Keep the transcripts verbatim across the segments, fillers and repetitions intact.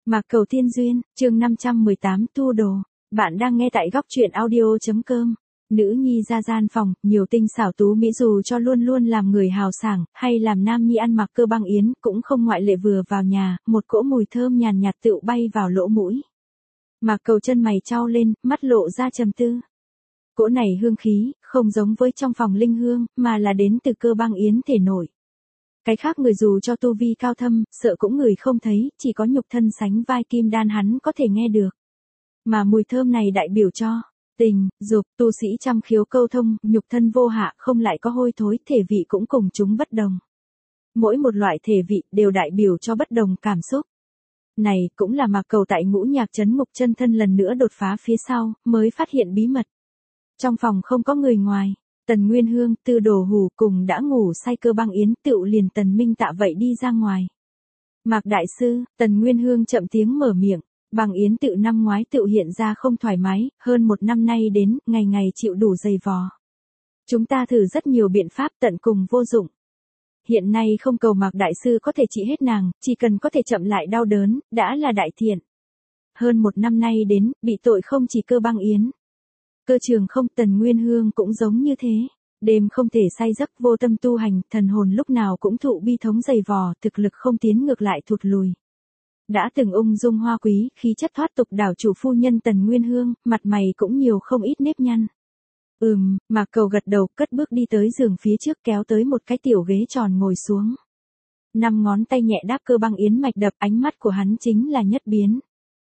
Mạc Cầu Thiên Duyên, chương năm trăm mười tám tu đồ. Bạn đang nghe tại góc truyện audio chấm com. Nữ nhi ra gian phòng, nhiều tinh xảo tú mỹ dù cho luôn luôn làm người hào sảng, hay làm nam nhi ăn mặc cơ băng yến, cũng không ngoại lệ. Vừa vào nhà, một cỗ mùi thơm nhàn nhạt tựu bay vào lỗ mũi. Mạc Cầu chân mày chau lên, mắt lộ ra trầm tư. Cỗ này hương khí, không giống với trong phòng linh hương, mà là đến từ cơ băng yến thể nổi. Cái khác người dù cho tu vi cao thâm, sợ cũng người không thấy, chỉ có nhục thân sánh vai kim đan hắn có thể nghe được. Mà mùi thơm này đại biểu cho tình, dục, tu sĩ trăm khiếu câu thông, nhục thân vô hạ, không lại có hôi thối, thể vị cũng cùng chúng bất đồng. Mỗi một loại thể vị đều đại biểu cho bất đồng cảm xúc. Này cũng là Mạc Cầu tại Ngũ Nhạc Trấn Ngục chân thân lần nữa đột phá phía sau, mới phát hiện bí mật. Trong phòng không có người ngoài. Tần Nguyên Hương, Tư Đồ Hủ cùng đã ngủ say cơ băng yến, tựu liền Tần Minh Tạ vậy đi ra ngoài. Mạc đại sư, Tần Nguyên Hương chậm tiếng mở miệng, băng yến tự năm ngoái tựu hiện ra không thoải mái, hơn một năm nay đến, ngày ngày chịu đủ dày vò. Chúng ta thử rất nhiều biện pháp tận cùng vô dụng. Hiện nay không cầu Mạc đại sư có thể trị hết nàng, chỉ cần có thể chậm lại đau đớn, đã là đại thiện. Hơn một năm nay đến, bị tội không chỉ cơ băng yến. Cơ trường không, Tần Nguyên Hương cũng giống như thế. Đêm không thể say giấc, vô tâm tu hành, thần hồn lúc nào cũng thụ bi thống dày vò, thực lực không tiến ngược lại thụt lùi. Đã từng ung dung hoa quý, khí chất thoát tục đảo chủ phu nhân Tần Nguyên Hương, mặt mày cũng nhiều không ít nếp nhăn. Ừm, Mạc Cầu gật đầu, cất bước đi tới giường phía trước, kéo tới một cái tiểu ghế tròn ngồi xuống. Năm ngón tay nhẹ đáp cơ băng yến mạch đập, ánh mắt của hắn chính là nhất biến.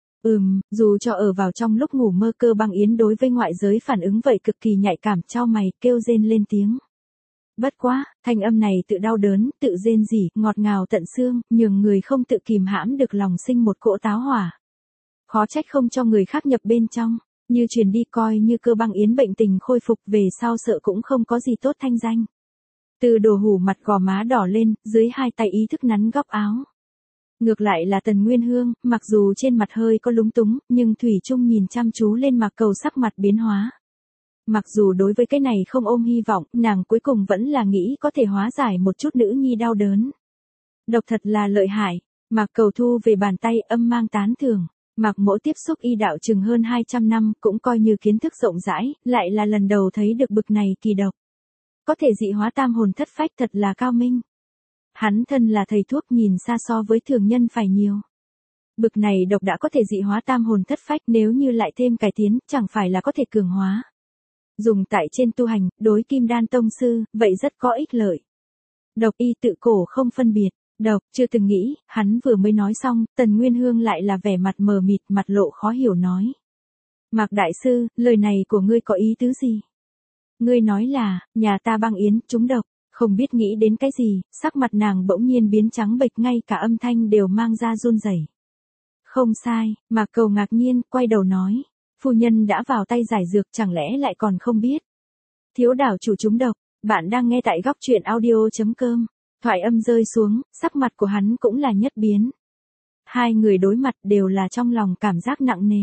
Ừm, dù cho ở vào trong lúc ngủ mơ, cơ băng yến đối với ngoại giới phản ứng vậy cực kỳ nhạy cảm, chau mày, kêu rên lên tiếng. Bất quá, thanh âm này tự đau đớn, tự rên rỉ, ngọt ngào tận xương, nhường người không tự kìm hãm được lòng sinh một cỗ táo hỏa. Khó trách không cho người khác nhập bên trong, như truyền đi, coi như cơ băng yến bệnh tình khôi phục về sau sợ cũng không có gì tốt thanh danh. Từ Đồ Hủ mặt gò má đỏ lên, dưới hai tay ý thức nắn góc áo. Ngược lại là Tần Nguyên Hương, mặc dù trên mặt hơi có lúng túng, nhưng thủy chung nhìn chăm chú lên Mạc Cầu, sắc mặt biến hóa. Mặc dù đối với cái này không ôm hy vọng, nàng cuối cùng vẫn là nghĩ có thể hóa giải một chút nữ nhi đau đớn. Độc thật là lợi hại. Mạc Cầu thu về bàn tay, âm mang tán thưởng. Mạc mỗ tiếp xúc y đạo chừng hơn hai trăm năm, cũng coi như kiến thức rộng rãi, lại là lần đầu thấy được bực này kỳ độc. Có thể dị hóa tam hồn thất phách, thật là cao minh. Hắn thân là thầy thuốc, nhìn xa so với thường nhân phải nhiều. Bực này độc đã có thể dị hóa tam hồn thất phách, nếu như lại thêm cải tiến, chẳng phải là có thể cường hóa. Dùng tại trên tu hành, đối kim đan tông sư, vậy rất có ích lợi. Độc y tự cổ không phân biệt, độc, chưa từng nghĩ, hắn vừa mới nói xong, Tần Nguyên Hương lại là vẻ mặt mờ mịt, mặt lộ khó hiểu nói. Mạc đại sư, lời này của ngươi có ý tứ gì? Ngươi nói là, nhà ta băng yến, trúng độc. Không biết nghĩ đến cái gì, sắc mặt nàng bỗng nhiên biến trắng bệch, ngay cả âm thanh đều mang ra run rẩy. Không sai, Mạc Cầu ngạc nhiên, quay đầu nói. Phu nhân đã vào tay giải dược, chẳng lẽ lại còn không biết? Thiếu đảo chủ trúng độc, bạn đang nghe tại góc truyện audio chấm com. Thoại âm rơi xuống, sắc mặt của hắn cũng là nhất biến. Hai người đối mặt đều là trong lòng cảm giác nặng nề.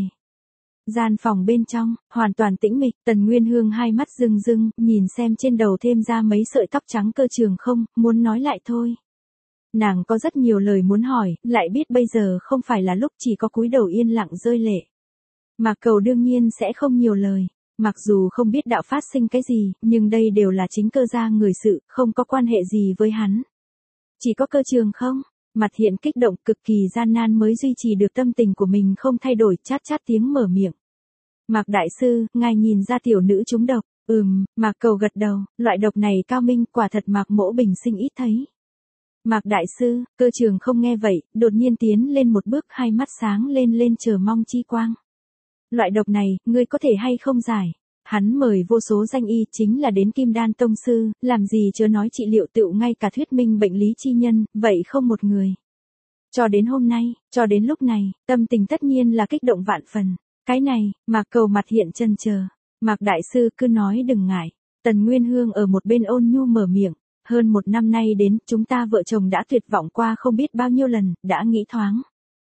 Gian phòng bên trong, hoàn toàn tĩnh mịch, Tần Nguyên Hương hai mắt rưng rưng, nhìn xem trên đầu thêm ra mấy sợi tóc trắng cơ trường không, muốn nói lại thôi. Nàng có rất nhiều lời muốn hỏi, lại biết bây giờ không phải là lúc, chỉ có cúi đầu yên lặng rơi lệ. Mạc Cầu đương nhiên sẽ không nhiều lời, mặc dù không biết đạo phát sinh cái gì, nhưng đây đều là chính cơ gia người sự, không có quan hệ gì với hắn. Chỉ có cơ trường không, mặt hiện kích động, cực kỳ gian nan mới duy trì được tâm tình của mình không thay đổi, chát chát tiếng mở miệng. Mạc đại sư, ngài nhìn ra tiểu nữ trúng độc. Ừm, Mạc Cầu gật đầu, loại độc này cao minh, quả thật Mạc mỗ bình sinh ít thấy. Mạc đại sư, cơ trường không nghe vậy, đột nhiên tiến lên một bước, hai mắt sáng lên lên chờ mong chi quang. Loại độc này, ngươi có thể hay không giải? Hắn mời vô số danh y, chính là đến kim đan tông sư, làm gì chớ nói trị liệu, tựu ngay cả thuyết minh bệnh lý chi nhân, vậy không một người. Cho đến hôm nay, cho đến lúc này, tâm tình tất nhiên là kích động vạn phần. Cái này, Mạc Cầu mặt hiện chân chờ. Mạc đại sư cứ nói đừng ngại. Tần Nguyên Hương ở một bên ôn nhu mở miệng. Hơn một năm nay đến, chúng ta vợ chồng đã tuyệt vọng qua không biết bao nhiêu lần, đã nghĩ thoáng.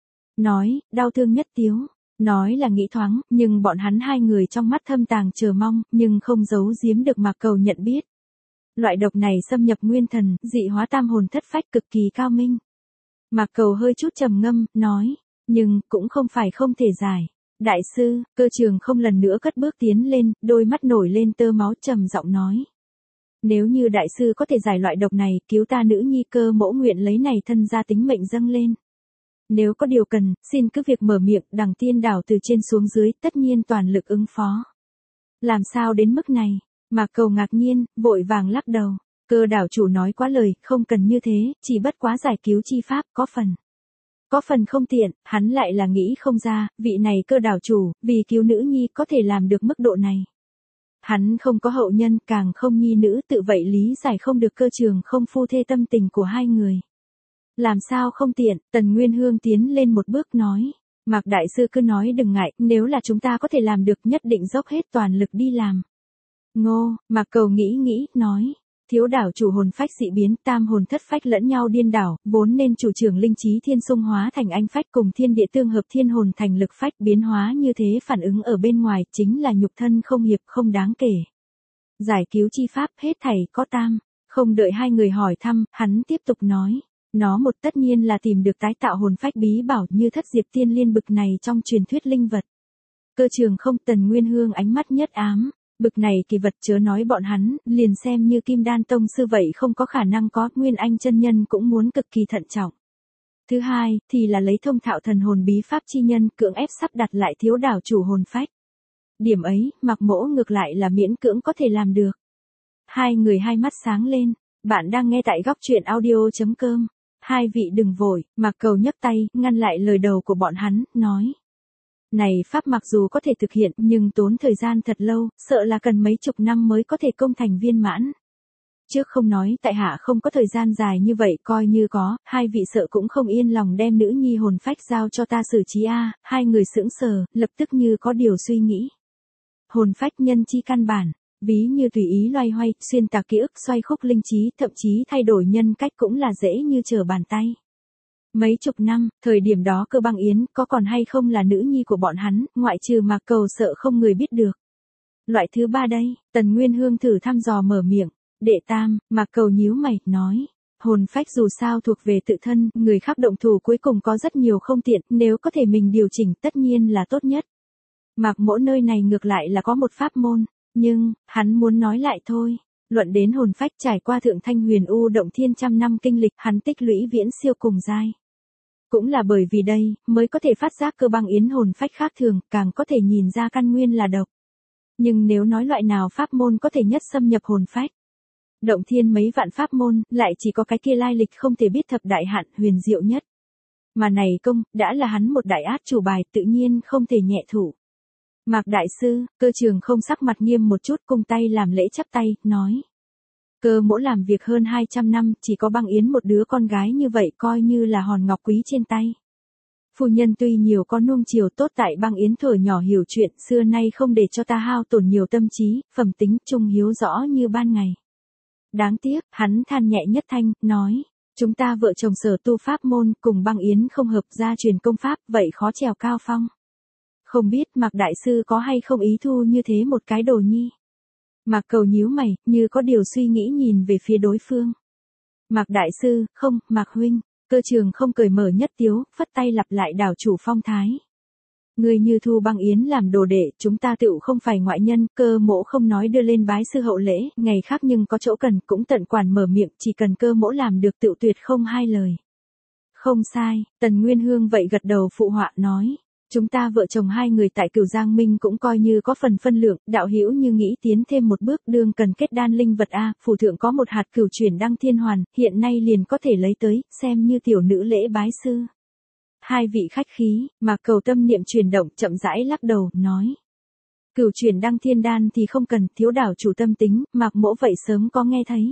Nói, đau thương nhất tiếu. Nói là nghĩ thoáng, nhưng bọn hắn hai người trong mắt thâm tàng chờ mong, nhưng không giấu giếm được Mạc Cầu nhận biết. Loại độc này xâm nhập nguyên thần, dị hóa tam hồn thất phách, cực kỳ cao minh. Mạc Cầu hơi chút trầm ngâm, nói, Nhưng, cũng không phải không thể giải. Đại sư, Cơ Trường không lần nữa cất bước tiến lên, đôi mắt nổi lên tơ máu trầm giọng nói. Nếu như đại sư có thể giải loại độc này, cứu ta nữ nhi Cơ mỗ nguyện lấy này thân ra tính mệnh dâng lên. Nếu có điều cần, xin cứ việc mở miệng, Đằng Tiên Đảo từ trên xuống dưới, tất nhiên toàn lực ứng phó. Làm sao đến mức này? Mạc Cầu ngạc nhiên, vội vàng lắc đầu. Cơ đảo chủ nói quá lời, không cần như thế, chỉ bất quá giải cứu chi pháp, có phần. Có phần không tiện, hắn lại là nghĩ không ra, vị này Cơ đảo chủ, vì cứu nữ nhi có thể làm được mức độ này. Hắn không có hậu nhân, càng không nhi nữ, tự vậy lý giải không được Cơ Trường không phu thê tâm tình của hai người. Làm sao không tiện, Tần Nguyên Hương tiến lên một bước nói. Mạc đại sư cứ nói đừng ngại, nếu là chúng ta có thể làm được nhất định dốc hết toàn lực đi làm. Ngô, Mạc Cầu nghĩ nghĩ, nói. Thiếu đảo chủ hồn phách dị biến, tam hồn thất phách lẫn nhau điên đảo, vốn nên chủ trưởng linh trí thiên xung hóa thành anh phách cùng thiên địa tương hợp thiên hồn thành lực phách biến hóa như thế phản ứng ở bên ngoài chính là nhục thân không hiệp không đáng kể. Giải cứu chi pháp hết thảy có tam, không đợi hai người hỏi thăm, hắn tiếp tục nói. Nó một tất nhiên là tìm được tái tạo hồn phách bí bảo như thất diệp tiên liên bực này trong truyền thuyết linh vật. Cơ Trường không, Tần Nguyên Hương ánh mắt nhất ám. Bực này kỳ vật chớ nói bọn hắn, liền xem như Kim Đan Tông sư vậy không có khả năng có, Nguyên Anh chân nhân cũng muốn cực kỳ thận trọng. Thứ hai, thì là lấy thông thạo thần hồn bí pháp chi nhân cưỡng ép sắp đặt lại thiếu đảo chủ hồn phách. Điểm ấy, Mạc Mỗ ngược lại là miễn cưỡng có thể làm được. Hai người hai mắt sáng lên, bạn đang nghe tại góc truyện audio chấm com. Hai vị đừng vội, Mạc Cầu nhấc tay, ngăn lại lời đầu của bọn hắn, nói. Này pháp mặc dù có thể thực hiện nhưng tốn thời gian thật lâu, sợ là cần mấy chục năm mới có thể công thành viên mãn. Trước không nói tại hạ không có thời gian dài như vậy, coi như có, hai vị sợ cũng không yên lòng đem nữ nhi hồn phách giao cho ta xử trí a. Hai người sững sờ, lập tức như có điều suy nghĩ. Hồn phách nhân chi căn bản, ví như tùy ý loay hoay, xuyên tạc ký ức, xoay khúc linh trí, thậm chí thay đổi nhân cách cũng là dễ như trở bàn tay. Mấy chục năm, thời điểm đó Cơ Băng Yến có còn hay không là nữ nhi của bọn hắn, ngoại trừ Mạc Cầu sợ không người biết được. Loại thứ ba đây, Tần Nguyên Hương thử thăm dò mở miệng. Đệ tam, Mạc Cầu nhíu mày, nói. Hồn phách dù sao thuộc về tự thân, người khác động thủ cuối cùng có rất nhiều không tiện, nếu có thể mình điều chỉnh tất nhiên là tốt nhất. Mạc Mỗ nơi này ngược lại là có một pháp môn, nhưng, hắn muốn nói lại thôi. Luận đến hồn phách trải qua thượng thanh huyền u động thiên trăm năm kinh lịch, hắn tích lũy viễn siêu cùng giai. Cũng là bởi vì đây, mới có thể phát giác Cơ Băng Yến hồn phách khác thường, càng có thể nhìn ra căn nguyên là độc. Nhưng nếu nói loại nào pháp môn có thể nhất xâm nhập hồn phách, động thiên mấy vạn pháp môn, lại chỉ có cái kia lai lịch không thể biết thập đại hạn huyền diệu nhất. Mà này công, đã là hắn một đại át chủ bài, tự nhiên không thể nhẹ thủ. Mạc đại sư, Cơ Trường không sắc mặt nghiêm một chút, cung tay làm lễ chắp tay, nói. Cơ mỗ làm việc hơn hai trăm năm, chỉ có Băng Yến một đứa con gái như vậy coi như là hòn ngọc quý trên tay. Phu nhân tuy nhiều có nuông chiều tốt tại Băng Yến thuở nhỏ hiểu chuyện, xưa nay không để cho ta hao tổn nhiều tâm trí, phẩm tính trung hiếu rõ như ban ngày. Đáng tiếc, hắn than nhẹ nhất thanh, nói, chúng ta vợ chồng sở tu pháp môn cùng Băng Yến không hợp gia truyền công pháp, vậy khó trèo cao phong. Không biết Mạc đại sư có hay không ý thu như thế một cái đồ nhi. Mạc Cầu nhíu mày, như có điều suy nghĩ nhìn về phía đối phương. Mạc đại sư, không, Mạc huynh. Cơ Trường không cởi mở nhất tiếu, phất tay lặp lại đảo chủ phong thái. Người như thu Băng Yến làm đồ đệ, chúng ta tựu không phải ngoại nhân, Cơ mỗ không nói đưa lên bái sư hậu lễ, ngày khác nhưng có chỗ cần cũng tận quản mở miệng, chỉ cần Cơ mỗ làm được tựu tuyệt không hai lời. Không sai, Tần Nguyên Hương vậy gật đầu phụ họa nói. Chúng ta vợ chồng hai người tại Cửu Giang Minh cũng coi như có phần phân lượng, đạo hữu như nghĩ tiến thêm một bước đương cần kết đan linh vật a, phủ thượng có một hạt cửu chuyển đăng thiên hoàn, hiện nay liền có thể lấy tới, xem như tiểu nữ lễ bái sư. Hai vị khách khí, Mạc Cầu tâm niệm chuyển động, chậm rãi lắc đầu, nói. Cửu chuyển đăng thiên đan thì không cần, thiếu đảo chủ tâm tính, Mạc Mỗ vậy sớm có nghe thấy.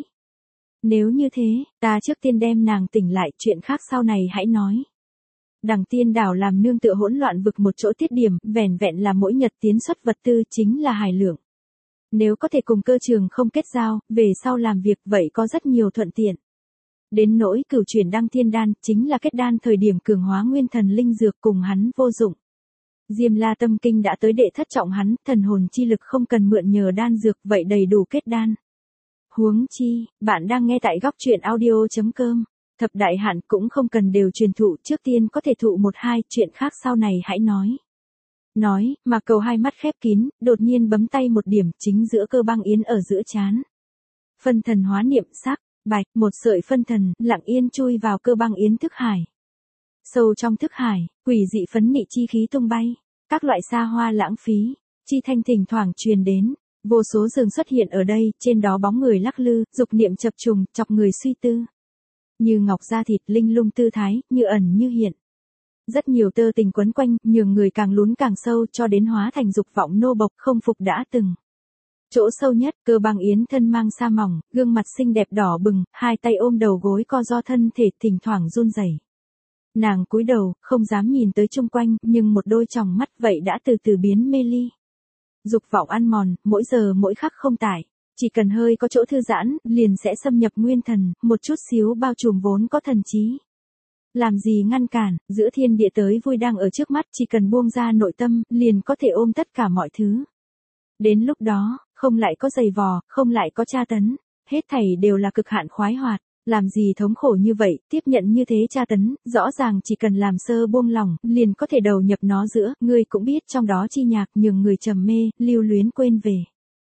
Nếu như thế, ta trước tiên đem nàng tỉnh lại, chuyện khác sau này hãy nói. Đằng Tiên đảo làm nương tựa hỗn loạn vực một chỗ tiết điểm, vẻn vẹn là mỗi nhật tiến xuất vật tư chính là hài lượng. Nếu có thể cùng Cơ Trường không kết giao, về sau làm việc vậy có rất nhiều thuận tiện. Đến nỗi cửu chuyển đăng thiên đan, chính là kết đan thời điểm cường hóa nguyên thần linh dược cùng hắn vô dụng. Diêm La tâm kinh đã tới đệ thất trọng hắn, thần hồn chi lực không cần mượn nhờ đan dược vậy đầy đủ kết đan. Huống chi, bạn đang nghe tại góc truyện audio chấm com. Thập đại hạn cũng không cần đều truyền thụ, trước tiên có thể thụ một hai, chuyện khác sau này hãy nói. Nói, mà cầu hai mắt khép kín, đột nhiên bấm tay một điểm chính giữa cơ băng yến ở giữa trán. Phân thần hóa niệm sắc, bạch, một sợi phân thần, lặng yên chui vào cơ băng yến thức hải. Sâu trong thức hải, quỷ dị phấn nị chi khí tung bay, các loại xa hoa lãng phí, chi thanh thỉnh thoảng truyền đến, vô số giường xuất hiện ở đây, trên đó bóng người lắc lư, dục niệm chập trùng, chọc người suy tư. Như ngọc da thịt linh lung tư thái, như ẩn như hiện. Rất nhiều tơ tình quấn quanh, nhường người càng lún càng sâu cho đến hóa thành dục vọng nô bộc không phục đã từng. Chỗ sâu nhất, cơ băng yến thân mang sa mỏng, gương mặt xinh đẹp đỏ bừng, hai tay ôm đầu gối co do thân thể thỉnh thoảng run rẩy. Nàng cúi đầu, không dám nhìn tới chung quanh, nhưng một đôi tròng mắt vậy đã từ từ biến mê ly. Dục vọng ăn mòn, mỗi giờ mỗi khắc không tải. Chỉ cần hơi có chỗ thư giãn, liền sẽ xâm nhập nguyên thần, một chút xíu bao trùm vốn có thần trí. Làm gì ngăn cản, giữa thiên địa tới vui đang ở trước mắt, chỉ cần buông ra nội tâm, liền có thể ôm tất cả mọi thứ. Đến lúc đó, không lại có giày vò, không lại có tra tấn, hết thảy đều là cực hạn khoái hoạt. Làm gì thống khổ như vậy, tiếp nhận như thế tra tấn, rõ ràng chỉ cần làm sơ buông lòng, liền có thể đầu nhập nó giữa, ngươi cũng biết trong đó chi nhạc nhường người trầm mê, lưu luyến quên về.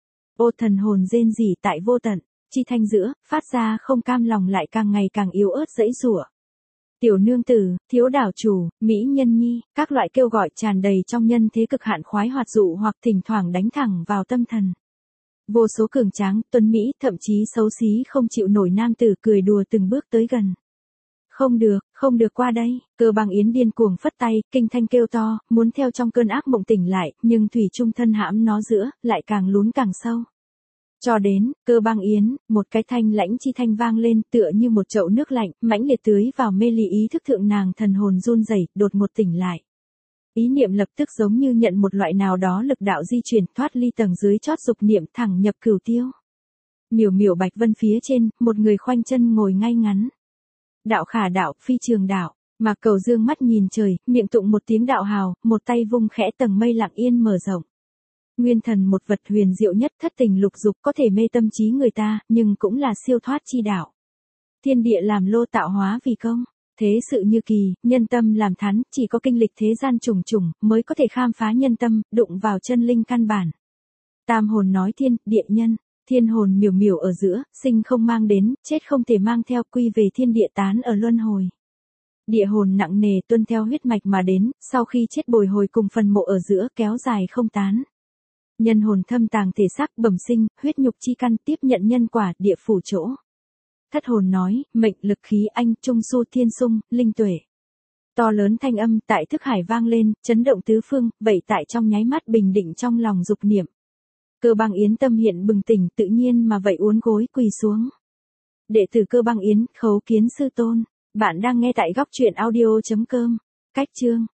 Ô thần hồn rên rỉ tại vô tận, chi thanh giữa, phát ra không cam lòng lại càng ngày càng yếu ớt dãy rủa. Tiểu nương tử, thiếu đảo chủ, mỹ nhân nhi, các loại kêu gọi tràn đầy trong nhân thế cực hạn khoái hoạt dụ hoặc thỉnh thoảng đánh thẳng vào tâm thần. Vô số cường tráng, tuấn mỹ, thậm chí xấu xí không chịu nổi nam tử cười đùa từng bước tới gần. Không được, không được qua đây, cơ băng yến điên cuồng phất tay, kinh thanh kêu to, muốn theo trong cơn ác mộng tỉnh lại, nhưng thủy chung thân hãm nó giữa, lại càng lún càng sâu. Cho đến, cơ băng yến, một cái thanh lãnh chi thanh vang lên tựa như một chậu nước lạnh, mãnh liệt tưới vào mê ly ý thức thượng nàng thần hồn run rẩy, đột ngột tỉnh lại. Ý niệm lập tức giống như nhận một loại nào đó lực đạo di chuyển thoát ly tầng dưới chót dục niệm thẳng nhập cửu tiêu. Miểu miểu bạch vân phía trên, một người khoanh chân ngồi ngay ngắn. Đạo khả đạo, phi trường đạo, mà cầu dương mắt nhìn trời, miệng tụng một tiếng đạo hào, một tay vung khẽ tầng mây lặng yên mở rộng. Nguyên thần một vật huyền diệu nhất thất tình lục dục có thể mê tâm trí người ta, nhưng cũng là siêu thoát chi đạo. Thiên địa làm lô tạo hóa vì công. Thế sự như kỳ, nhân tâm làm thắn, chỉ có kinh lịch thế gian trùng trùng, mới có thể khám phá nhân tâm, đụng vào chân linh căn bản. Tam hồn nói thiên, địa nhân, thiên hồn miểu miểu ở giữa, sinh không mang đến, chết không thể mang theo, quy về thiên địa tán ở luân hồi. Địa hồn nặng nề tuân theo huyết mạch mà đến, sau khi chết bồi hồi cùng phần mộ ở giữa kéo dài không tán. Nhân hồn thâm tàng thể xác bẩm sinh, huyết nhục chi căn tiếp nhận nhân quả, địa phủ chỗ. Thất hồn nói, mệnh lực khí anh, trung su thiên sung, linh tuệ. To lớn thanh âm tại thức hải vang lên, chấn động tứ phương, vậy tại trong nháy mắt bình định trong lòng dục niệm. Cơ băng yến tâm hiện bừng tỉnh tự nhiên mà vậy uốn gối quỳ xuống. Đệ tử cơ băng yến, khấu kiến sư tôn. Bạn đang nghe tại góc truyện audio chấm com. Cách chương.